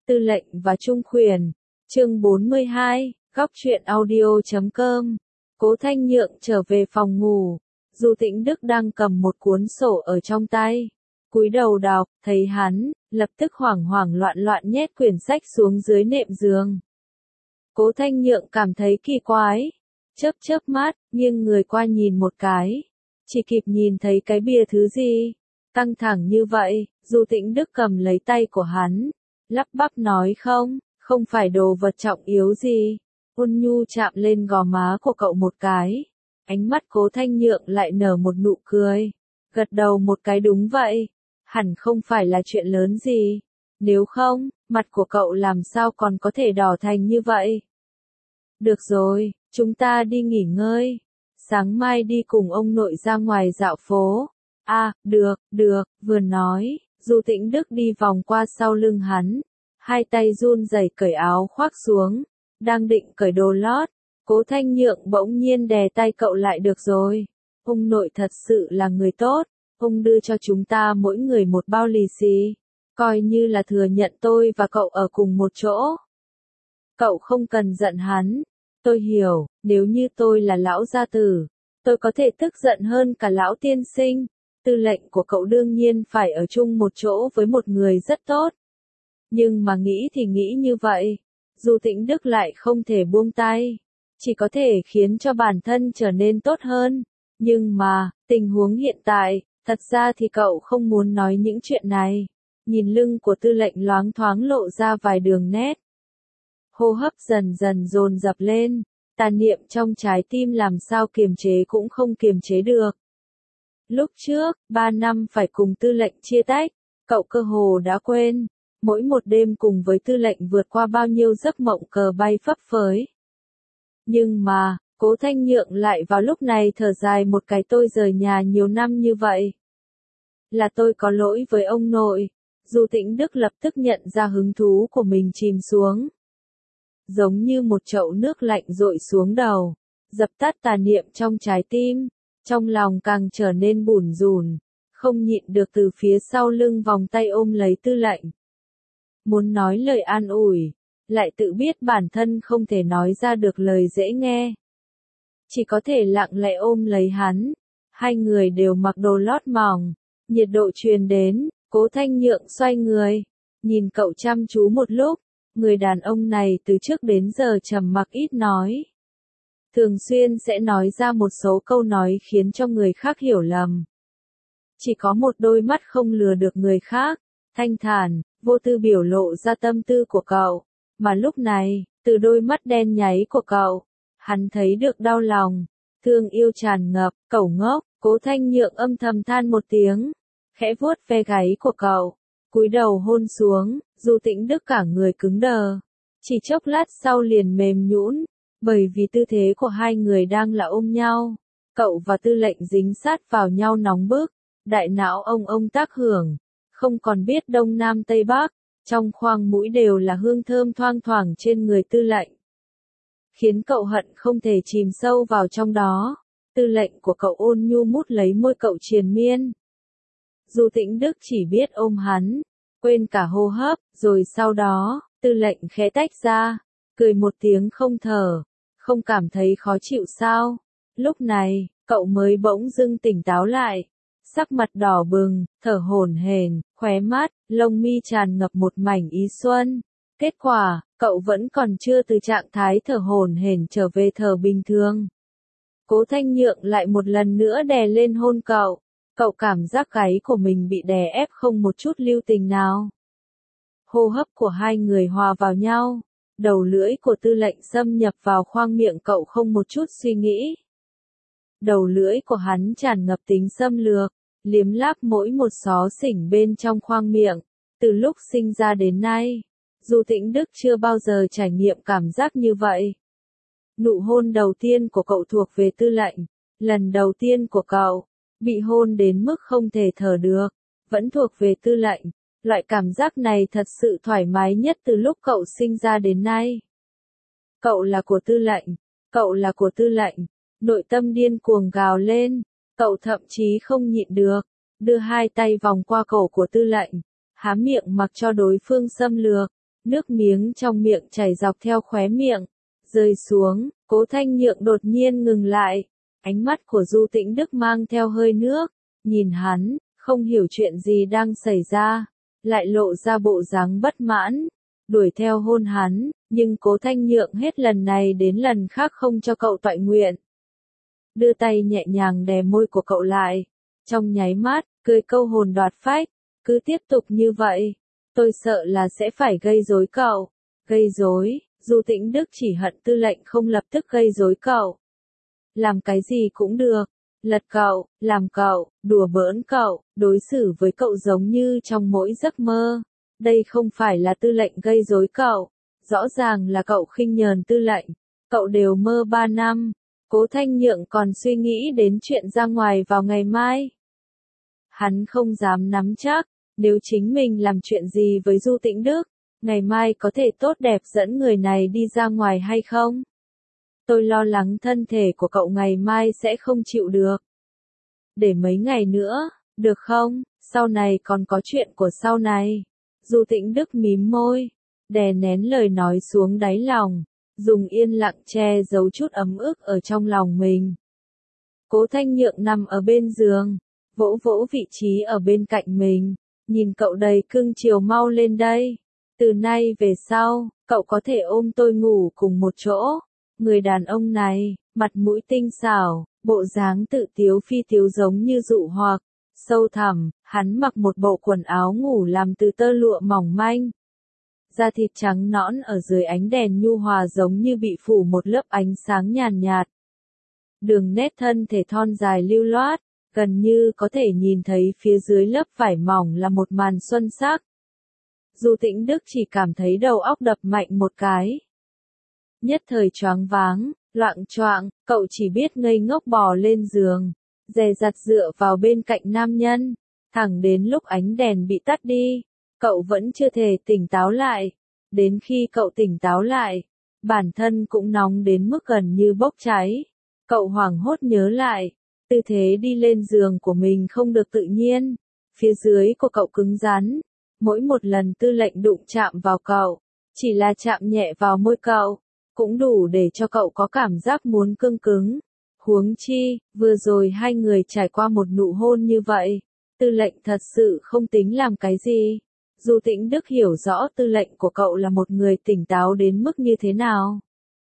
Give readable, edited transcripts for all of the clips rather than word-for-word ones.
Tư lệnh và Trung Khuyển, chương 42, góc truyện audio.com. Cố Thanh Nhượng trở về phòng ngủ, Du Tĩnh Đức đang cầm một cuốn sổ ở trong tay, cúi đầu đọc, thấy hắn, lập tức hoảng hoảng loạn loạn nhét quyển sách xuống dưới nệm giường. Cố Thanh Nhượng cảm thấy kỳ quái, chớp mắt, nghiêng người qua nhìn một cái, chỉ kịp nhìn thấy cái bìa thứ gì, căng thẳng như vậy. Du Tĩnh Đức cầm lấy tay của hắn, lắp bắp nói không phải đồ vật trọng yếu gì. Ôn nhu chạm lên gò má của cậu một cái, ánh mắt Cố Thanh Nhượng lại nở một nụ cười, gật đầu một cái đúng vậy, hẳn không phải là chuyện lớn gì, nếu không, mặt của cậu làm sao còn có thể đỏ thành như vậy. Được rồi, chúng ta đi nghỉ ngơi, sáng mai đi cùng ông nội ra ngoài dạo phố. À, được, vừa nói, Du Tĩnh Đức đi vòng qua sau lưng hắn, hai tay run rẩy cởi áo khoác xuống, đang định cởi đồ lót, Cố Thanh Nhượng bỗng nhiên đè tay cậu lại. Được rồi, ông nội thật sự là người tốt, ông đưa cho chúng ta mỗi người một bao lì xì, coi như là thừa nhận tôi và cậu ở cùng một chỗ. Cậu không cần giận hắn, tôi hiểu, nếu như tôi là lão gia tử, tôi có thể tức giận hơn cả lão tiên sinh. Tư lệnh của cậu đương nhiên phải ở chung một chỗ với một người rất tốt. Nhưng mà nghĩ thì nghĩ như vậy, Du Tĩnh Đức lại không thể buông tay, chỉ có thể khiến cho bản thân trở nên tốt hơn. Nhưng mà, tình huống hiện tại, thật ra thì cậu không muốn nói những chuyện này. Nhìn lưng của tư lệnh loáng thoáng lộ ra vài đường nét. Hô hấp dần dần dồn dập lên, tà niệm trong trái tim làm sao kiềm chế cũng không kiềm chế được. Lúc trước, 3 năm phải cùng tư lệnh chia tách, cậu cơ hồ đã quên, mỗi một đêm cùng với tư lệnh vượt qua bao nhiêu giấc mộng cờ bay phấp phới. Nhưng mà, Cố Thanh Nhượng lại vào lúc này thở dài một cái, tôi rời nhà nhiều năm như vậy. Là tôi có lỗi với ông nội. Du Tĩnh Đức lập tức nhận ra hứng thú của mình chìm xuống. Giống như một chậu nước lạnh dội xuống đầu, dập tắt tà niệm trong trái tim, trong lòng càng trở nên bủn rủn, không nhịn được từ phía sau lưng vòng tay ôm lấy tư lệnh. Muốn nói lời an ủi, lại tự biết bản thân không thể nói ra được lời dễ nghe. Chỉ có thể lặng lẽ ôm lấy hắn, hai người đều mặc đồ lót mỏng, nhiệt độ truyền đến, Cố Thanh Nhượng xoay người, nhìn cậu chăm chú một lúc, người đàn ông này từ trước đến giờ trầm mặc ít nói. Thường xuyên sẽ nói ra một số câu nói khiến cho người khác hiểu lầm. Chỉ có một đôi mắt không lừa được người khác, thanh thản, vô tư biểu lộ ra tâm tư của cậu. Mà lúc này, từ đôi mắt đen nháy của cậu, hắn thấy được đau lòng, thương yêu tràn ngập. Cậu ngốc. Cố Thanh Nhượng âm thầm than một tiếng, khẽ vuốt ve gáy của cậu, cúi đầu hôn xuống. Du Tĩnh Đức cả người cứng đờ, chỉ chốc lát sau liền mềm nhũn, bởi vì tư thế của hai người đang là ôm nhau. Cậu và tư lệnh dính sát vào nhau nóng bức, đại não ông tác hưởng, không còn biết đông nam tây bắc, trong khoang mũi đều là hương thơm thoang thoảng trên người tư lệnh, khiến cậu hận không thể chìm sâu vào trong đó. Tư lệnh của cậu ôn nhu mút lấy môi cậu triền miên. Du Tĩnh Đức chỉ biết ôm hắn, quên cả hô hấp, rồi sau đó, tư lệnh khẽ tách ra, cười một tiếng không thở, không cảm thấy khó chịu sao? Lúc này, cậu mới bỗng dưng tỉnh táo lại, sắc mặt đỏ bừng, thở hổn hển, khóe mắt, lông mi tràn ngập một mảnh ý xuân. Kết quả, cậu vẫn còn chưa từ trạng thái thở hổn hển trở về thở bình thường. Cố Thanh Nhượng lại một lần nữa đè lên hôn cậu. Cậu cảm giác gáy của mình bị đè ép không một chút lưu tình nào. Hô hấp của hai người hòa vào nhau, đầu lưỡi của tư lệnh xâm nhập vào khoang miệng cậu không một chút suy nghĩ. Đầu lưỡi của hắn tràn ngập tính xâm lược, liếm láp mỗi một xó xỉnh bên trong khoang miệng. Từ lúc sinh ra đến nay, Du Tĩnh Đức chưa bao giờ trải nghiệm cảm giác như vậy. Nụ hôn đầu tiên của cậu thuộc về tư lệnh, lần đầu tiên của cậu bị hôn đến mức không thể thở được, vẫn thuộc về tư lệnh. Loại cảm giác này thật sự thoải mái nhất từ lúc cậu sinh ra đến nay. Cậu là của tư lệnh, cậu là của tư lệnh. Nội tâm điên cuồng gào lên, cậu thậm chí không nhịn được, đưa hai tay vòng qua cổ của tư lệnh, há miệng mặc cho đối phương xâm lược, Nước miếng trong miệng chảy dọc theo khóe miệng, rơi xuống, Cố Thanh Nhượng đột nhiên ngừng lại. Ánh mắt của Du Tĩnh Đức mang theo hơi nước, nhìn hắn, không hiểu chuyện gì đang xảy ra, lại lộ ra bộ dáng bất mãn, đuổi theo hôn hắn, nhưng Cố Thanh Nhượng hết lần này đến lần khác không cho cậu toại nguyện. Đưa tay nhẹ nhàng đè môi của cậu lại, trong nháy mắt, cười câu hồn đoạt phách, cứ tiếp tục như vậy, tôi sợ là sẽ phải gây rối cậu. Gây rối, Du Tĩnh Đức chỉ hận Tư lệnh không lập tức gây rối cậu. Làm cái gì cũng được, lật cậu, làm cậu, đùa bỡn cậu, đối xử với cậu giống như trong mỗi giấc mơ. Đây không phải là Tư lệnh gây rối cậu, rõ ràng là cậu khinh nhờn Tư lệnh. Cậu đều mơ 3 năm, Cố Thanh Nhượng còn suy nghĩ đến chuyện ra ngoài vào ngày mai. Hắn không dám nắm chắc, nếu chính mình làm chuyện gì với Du Tĩnh Đức, ngày mai có thể tốt đẹp dẫn người này đi ra ngoài hay không? Tôi lo lắng thân thể của cậu ngày mai sẽ không chịu được. Để mấy ngày nữa, được không? Sau này còn có chuyện của sau này. Du Tĩnh Đức mím môi, đè nén lời nói xuống đáy lòng, dùng yên lặng che giấu chút ấm ức ở trong lòng mình. Cố Thanh Nhượng nằm ở bên giường, vỗ vỗ vị trí ở bên cạnh mình, nhìn cậu đầy cưng chiều, mau lên đây. Từ nay về sau, cậu có thể ôm tôi ngủ cùng một chỗ. Người đàn ông này, mặt mũi tinh xảo, bộ dáng tự tiếu phi tiếu giống như dụ hoặc, sâu thẳm, hắn mặc một bộ quần áo ngủ làm từ tơ lụa mỏng manh. Da thịt trắng nõn ở dưới ánh đèn nhu hòa giống như bị phủ một lớp ánh sáng nhàn nhạt. Đường nét thân thể thon dài lưu loát, gần như có thể nhìn thấy phía dưới lớp vải mỏng là một màn xuân sắc. Du Tĩnh Đức chỉ cảm thấy đầu óc đập mạnh một cái. Nhất thời choáng váng, loạng choạng, cậu chỉ biết ngây ngốc bò lên giường, dè dặt dựa vào bên cạnh nam nhân, thẳng đến lúc ánh đèn bị tắt đi, cậu vẫn chưa thể tỉnh táo lại. Đến khi cậu tỉnh táo lại, bản thân cũng nóng đến mức gần như bốc cháy. Cậu hoảng hốt nhớ lại, tư thế đi lên giường của mình không được tự nhiên, phía dưới của cậu cứng rắn. Mỗi một lần Tư lệnh đụng chạm vào cậu, chỉ là chạm nhẹ vào môi cậu, cũng đủ để cho cậu có cảm giác muốn cương cứng. Huống chi, vừa rồi hai người trải qua một nụ hôn như vậy, Tư lệnh thật sự không tính làm cái gì. Du Tĩnh Đức hiểu rõ Tư lệnh của cậu là một người tỉnh táo đến mức như thế nào.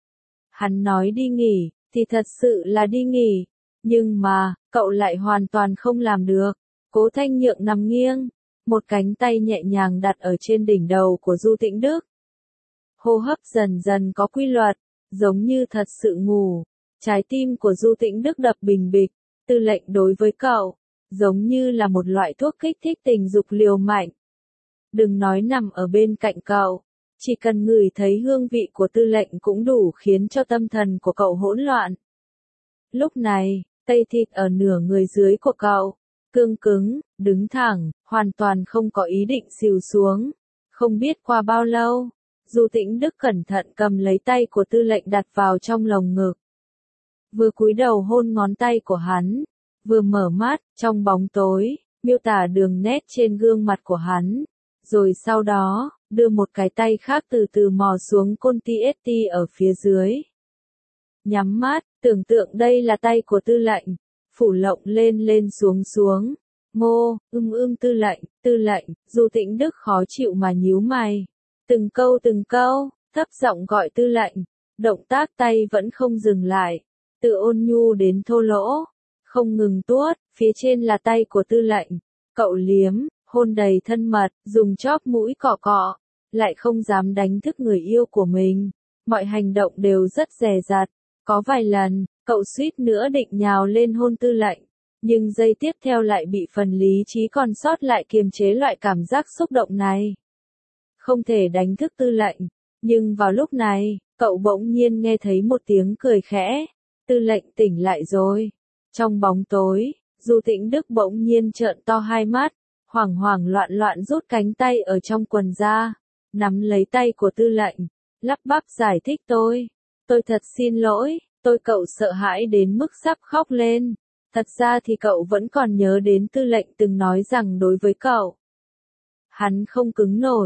Hắn nói đi nghỉ, thì thật sự là đi nghỉ, nhưng mà, cậu lại hoàn toàn không làm được. Cố Thanh Nhượng nằm nghiêng, một cánh tay nhẹ nhàng đặt ở trên đỉnh đầu của Du Tĩnh Đức. Hô hấp dần dần có quy luật, giống như thật sự ngủ. Trái tim của Du Tĩnh Đức đập bình bịch. Tư lệnh đối với cậu, giống như là một loại thuốc kích thích tình dục liều mạnh. Đừng nói nằm ở bên cạnh cậu, chỉ cần ngửi thấy hương vị của Tư lệnh cũng đủ khiến cho tâm thần của cậu hỗn loạn. Lúc này, tay thịt ở nửa người dưới của cậu, cương cứng, đứng thẳng, hoàn toàn không có ý định xìu xuống. Không biết qua bao lâu, Du Tĩnh Đức cẩn thận cầm lấy tay của Tư lệnh đặt vào trong lồng ngực. Vừa cúi đầu hôn ngón tay của hắn, vừa mở mắt, trong bóng tối, miêu tả đường nét trên gương mặt của hắn. Rồi sau đó, đưa một cái tay khác từ từ mò xuống côn ti ở phía dưới. Nhắm mắt, tưởng tượng đây là tay của Tư lệnh, phủ lộng lên lên xuống xuống. Ngô, tư lệnh, Du Tĩnh Đức khó chịu mà nhíu mày. Từng câu, thấp giọng gọi Tư lệnh, động tác tay vẫn không dừng lại, từ ôn nhu đến thô lỗ, không ngừng tuốt, phía trên là tay của Tư lệnh. Cậu liếm, hôn đầy thân mật, dùng chóp mũi cọ cọ, lại không dám đánh thức người yêu của mình. Mọi hành động đều rất dè dặt, có vài lần, cậu suýt nữa định nhào lên hôn Tư lệnh, nhưng giây tiếp theo lại bị phần lý trí còn sót lại kiềm chế loại cảm giác xúc động này. Không thể đánh thức Tư lệnh, nhưng vào lúc này, cậu bỗng nhiên nghe thấy một tiếng cười khẽ. Tư lệnh tỉnh lại rồi. Trong bóng tối, Du Tĩnh Đức bỗng nhiên trợn to hai mắt, hoảng hoảng loạn loạn rút cánh tay ở trong quần ra, nắm lấy tay của Tư lệnh, lắp bắp giải thích tôi thật xin lỗi, cậu sợ hãi đến mức sắp khóc lên. Thật ra thì cậu vẫn còn nhớ đến Tư lệnh từng nói rằng đối với cậu, hắn không cứng nổi,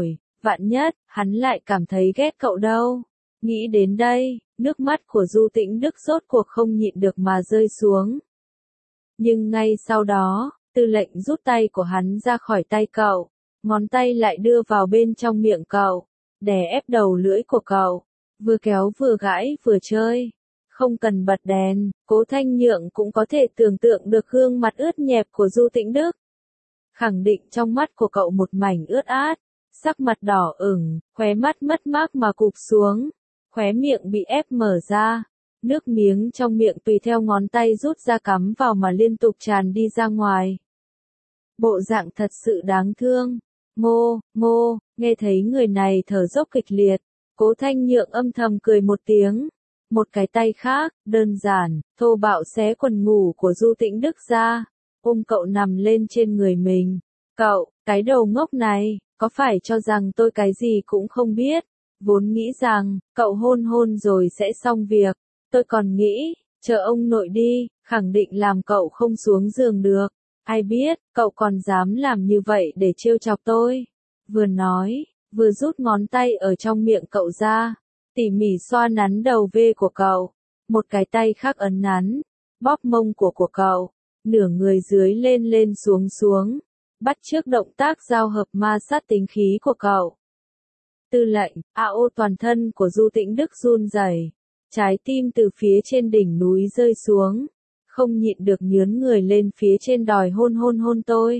vạn nhất, hắn lại cảm thấy ghét cậu đâu. Nghĩ đến đây, nước mắt của Du Tĩnh Đức rốt cuộc không nhịn được mà rơi xuống. Nhưng ngay sau đó, Tư lệnh rút tay của hắn ra khỏi tay cậu, ngón tay lại đưa vào bên trong miệng cậu, đè ép đầu lưỡi của cậu, vừa kéo vừa gãi vừa chơi. Không cần bật đèn, Cố Thanh Nhượng cũng có thể tưởng tượng được gương mặt ướt nhẹp của Du Tĩnh Đức. Khẳng định trong mắt của cậu một mảnh ướt át, sắc mặt đỏ ửng, khóe mắt mất mát mà cụp xuống, khóe miệng bị ép mở ra, nước miếng trong miệng tùy theo ngón tay rút ra cắm vào mà liên tục tràn đi ra ngoài. Bộ dạng thật sự đáng thương. Ngô, ngô, nghe thấy người này thở dốc kịch liệt, Cố Thanh Nhượng âm thầm cười một tiếng. Một cái tay khác, đơn giản, thô bạo xé quần ngủ của Du Tĩnh Đức ra, ôm cậu nằm lên trên người mình. Cậu, cái đầu ngốc này, có phải cho rằng tôi cái gì cũng không biết? Vốn nghĩ rằng, cậu hôn hôn rồi sẽ xong việc. Tôi còn nghĩ, chờ ông nội đi, khẳng định làm cậu không xuống giường được. Ai biết, cậu còn dám làm như vậy để trêu chọc tôi. Vừa nói, vừa rút ngón tay ở trong miệng cậu ra, tỉ mỉ xoa nắn đầu V của cậu. Một cái tay khác ấn nắn, bóp mông của cậu, nửa người dưới lên lên xuống xuống, bắt chước động tác giao hợp ma sát tính khí của cậu. Tư lệnh, AO toàn thân của Du Tĩnh Đức run rẩy, trái tim từ phía trên đỉnh núi rơi xuống, không nhịn được nhướn người lên phía trên đòi hôn hôn hôn tôi.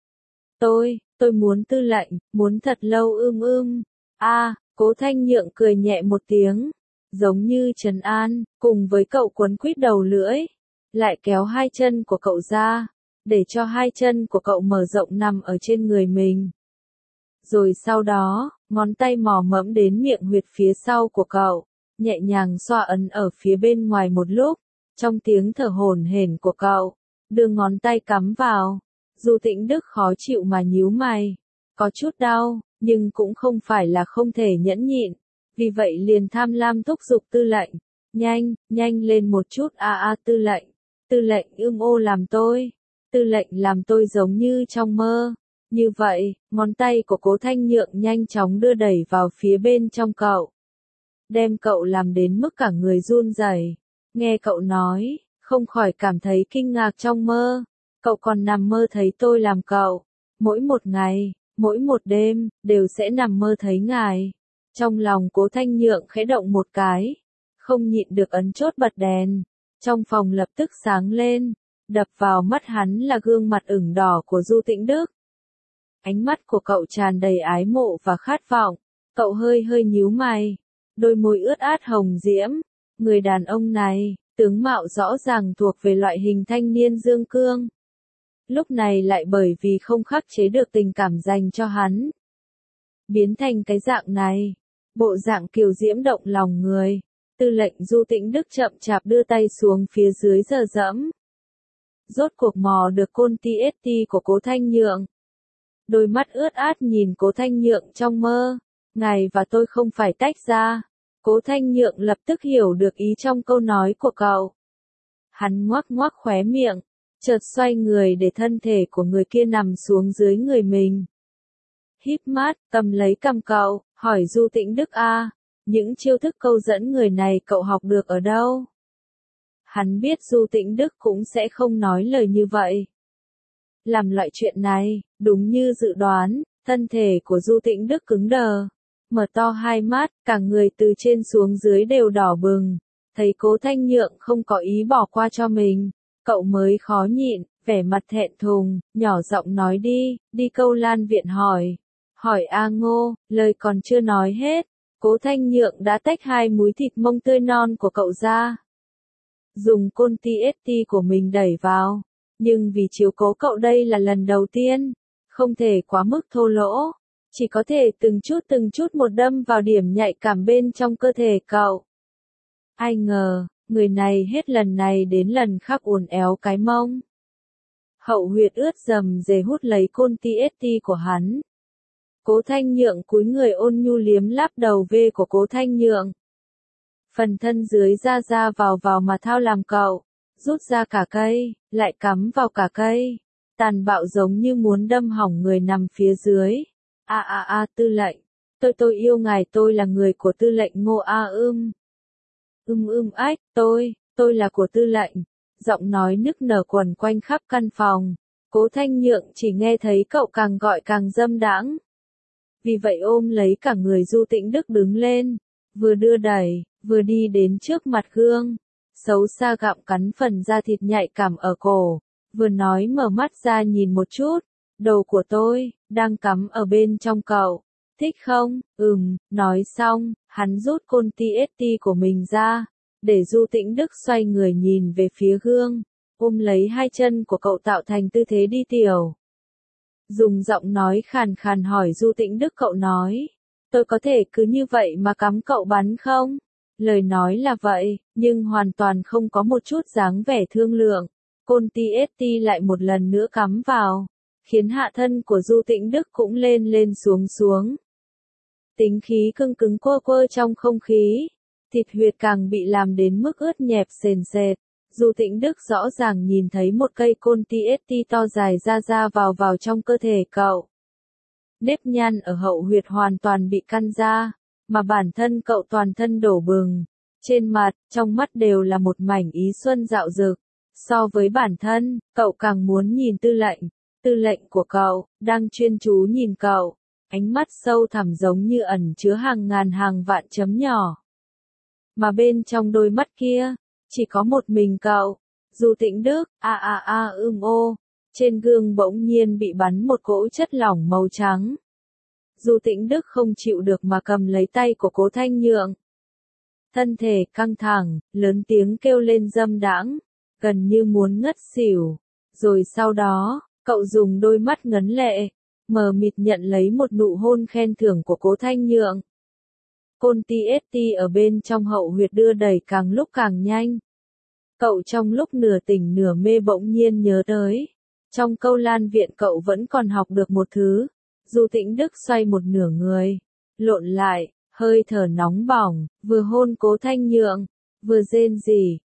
Tôi muốn tư lệnh, muốn thật lâu Cố Thanh Nhượng cười nhẹ một tiếng, giống như trấn an, cùng với cậu quấn quýt đầu lưỡi, lại kéo hai chân của cậu ra, để cho hai chân của cậu mở rộng nằm ở trên người mình. Rồi sau đó, ngón tay mò mẫm đến miệng huyệt phía sau của cậu, nhẹ nhàng xoa ấn ở phía bên ngoài một lúc, trong tiếng thở hổn hển của cậu, đưa ngón tay cắm vào. Du Tĩnh Đức khó chịu mà nhíu mày, có chút đau, nhưng cũng không phải là không thể nhẫn nhịn, vì vậy liền tham lam thúc giục tư lệnh, nhanh lên một chút tư lệnh làm tôi, tư lệnh làm tôi giống như trong mơ. Như vậy, ngón tay của Cố Thanh Nhượng nhanh chóng đưa đẩy vào phía bên trong cậu, đem cậu làm đến mức cả người run rẩy. Nghe cậu nói, không khỏi cảm thấy kinh ngạc trong mơ. Cậu còn nằm mơ thấy tôi làm cậu. Mỗi một ngày, mỗi một đêm, đều sẽ nằm mơ thấy ngài. Trong lòng Cố Thanh Nhượng khẽ động một cái. Không nhịn được ấn chốt bật đèn. Trong phòng lập tức sáng lên. Đập vào mắt hắn là gương mặt ửng đỏ của Du Tĩnh Đức. Ánh mắt của cậu tràn đầy ái mộ và khát vọng. Cậu hơi nhíu mày. Đôi môi ướt át hồng diễm. Người đàn ông này, tướng mạo rõ ràng thuộc về loại hình thanh niên dương cương. Lúc này lại bởi vì không khắc chế được tình cảm dành cho hắn, biến thành cái dạng này, bộ dạng kiều diễm động lòng người. Tư lệnh Du Tĩnh Đức chậm chạp đưa tay xuống phía dưới giờ dẫm. Rốt cuộc mò được côn TST của Cố Thanh Nhượng. Đôi mắt ướt át nhìn Cố Thanh Nhượng trong mơ. Ngài và tôi không phải tách ra. Cố Thanh Nhượng lập tức hiểu được ý trong câu nói của cậu. Hắn ngoác ngoác khóe miệng, chợt xoay người để thân thể của người kia nằm xuống dưới người mình. Híp mắt, cầm lấy cằm cậu, hỏi Du Tĩnh Đức những chiêu thức câu dẫn người này cậu học được ở đâu? Hắn biết Du Tĩnh Đức cũng sẽ không nói lời như vậy. Làm loại chuyện này, đúng như dự đoán, thân thể của Du Tĩnh Đức cứng đờ. Mở to hai mắt, cả người từ trên xuống dưới đều đỏ bừng. Thấy Cố Thanh Nhượng không có ý bỏ qua cho mình, cậu mới khó nhịn, vẻ mặt thẹn thùng, nhỏ giọng nói đi Câu Lan viện hỏi Ngô, lời còn chưa nói hết, Cố Thanh Nhượng đã tách hai múi thịt mông tươi non của cậu ra. Dùng côn TST của mình đẩy vào, nhưng vì chiếu cố cậu đây là lần đầu tiên, không thể quá mức thô lỗ. Chỉ có thể từng chút một đâm vào điểm nhạy cảm bên trong cơ thể cậu. Ai ngờ, người này hết lần này đến lần khác uốn éo cái mông. Hậu huyệt ướt rầm rề hút lấy côn TST của hắn. Cố Thanh Nhượng cúi người ôn nhu liếm láp đầu V của Cố Thanh Nhượng. Phần thân dưới ra vào mà thao làm cậu, rút ra cả cây, lại cắm vào cả cây. Tàn bạo giống như muốn đâm hỏng người nằm phía dưới. Tư lệnh, Tôi yêu ngài, tôi là người của tư lệnh Ngô A ách, tôi là của tư lệnh. Giọng nói nức nở quẩn quanh khắp căn phòng. Cố Thanh Nhượng chỉ nghe thấy cậu càng gọi càng dâm đãng. Vì vậy ôm lấy cả người Du Tĩnh Đức đứng lên, vừa đưa đẩy, vừa đi đến trước mặt gương, xấu xa gặm cắn phần da thịt nhạy cảm ở cổ, vừa nói mở mắt ra nhìn một chút, đầu của tôi, đang cắm ở bên trong cậu, thích không? Nói xong, hắn rút côn TST của mình ra, để Du Tĩnh Đức xoay người nhìn về phía gương, ôm lấy hai chân của cậu tạo thành tư thế đi tiểu. Dùng giọng nói khàn khàn hỏi Du Tĩnh Đức, cậu nói, tôi có thể cứ như vậy mà cắm cậu bắn không? Lời nói là vậy, nhưng hoàn toàn không có một chút dáng vẻ thương lượng. Côn TST lại một lần nữa cắm vào, khiến hạ thân của Du Tĩnh Đức cũng lên lên xuống xuống. Tính khí cưng cứng quơ quơ trong không khí, thịt huyệt càng bị làm đến mức ướt nhẹp sền sệt. Du Tĩnh Đức rõ ràng nhìn thấy một cây côn TST to dài ra vào trong cơ thể cậu. Nếp nhăn ở hậu huyệt hoàn toàn bị căn ra, mà bản thân cậu toàn thân đổ bừng. Trên mặt, trong mắt đều là một mảnh ý xuân dạo dực. So với bản thân, cậu càng muốn nhìn tư lệnh. Tư lệnh của cậu, đang chuyên chú nhìn cậu. Ánh mắt sâu thẳm giống như ẩn chứa hàng ngàn hàng vạn chấm nhỏ. Mà bên trong đôi mắt kia, chỉ có một mình cậu. Du Tĩnh Đức, ô. Trên gương bỗng nhiên bị bắn một cỗ chất lỏng màu trắng. Du Tĩnh Đức không chịu được mà cầm lấy tay của Cố Thanh Nhượng. Thân thể căng thẳng, lớn tiếng kêu lên dâm đãng, gần như muốn ngất xỉu. Rồi sau đó, cậu dùng đôi mắt ngấn lệ, mờ mịt nhận lấy một nụ hôn khen thưởng của Cố Thanh Nhượng. Côn TST ở bên trong hậu huyệt đưa đẩy càng lúc càng nhanh. Cậu trong lúc nửa tỉnh nửa mê bỗng nhiên nhớ tới. Trong câu lan viện cậu vẫn còn học được một thứ. Du Tĩnh Đức xoay một nửa người, lộn lại, hơi thở nóng bỏng, vừa hôn Cố Thanh Nhượng, vừa rên rỉ,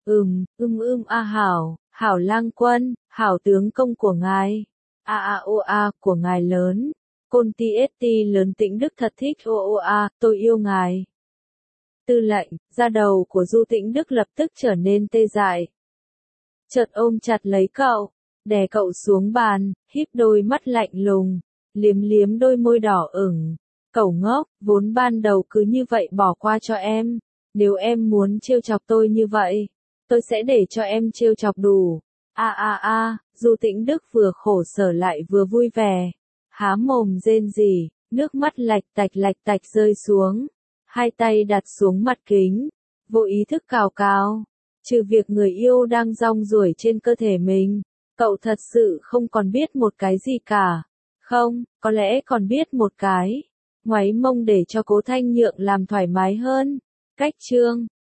hảo lang quân, hảo tướng công của ngài, của ngài lớn. Côn TST lớn Tĩnh Đức thật thích tôi yêu ngài. Tư lệnh, da đầu của Du Tĩnh Đức lập tức trở nên tê dại. Chợt ôm chặt lấy cậu, đè cậu xuống bàn, híp đôi mắt lạnh lùng, liếm liếm đôi môi đỏ ửng. Cậu ngốc, vốn ban đầu cứ như vậy bỏ qua cho em. Nếu em muốn trêu chọc tôi như vậy, tôi sẽ để cho em trêu chọc đủ. Du Tĩnh Đức vừa khổ sở lại vừa vui vẻ. Há mồm rên rỉ, nước mắt lạch tạch rơi xuống. Hai tay đặt xuống mặt kính, vô ý thức cào cào. Trừ việc người yêu đang rong ruổi trên cơ thể mình, cậu thật sự không còn biết một cái gì cả. Không, có lẽ còn biết một cái. Ngoáy mông để cho Cố Thanh Nhượng làm thoải mái hơn. Cách chương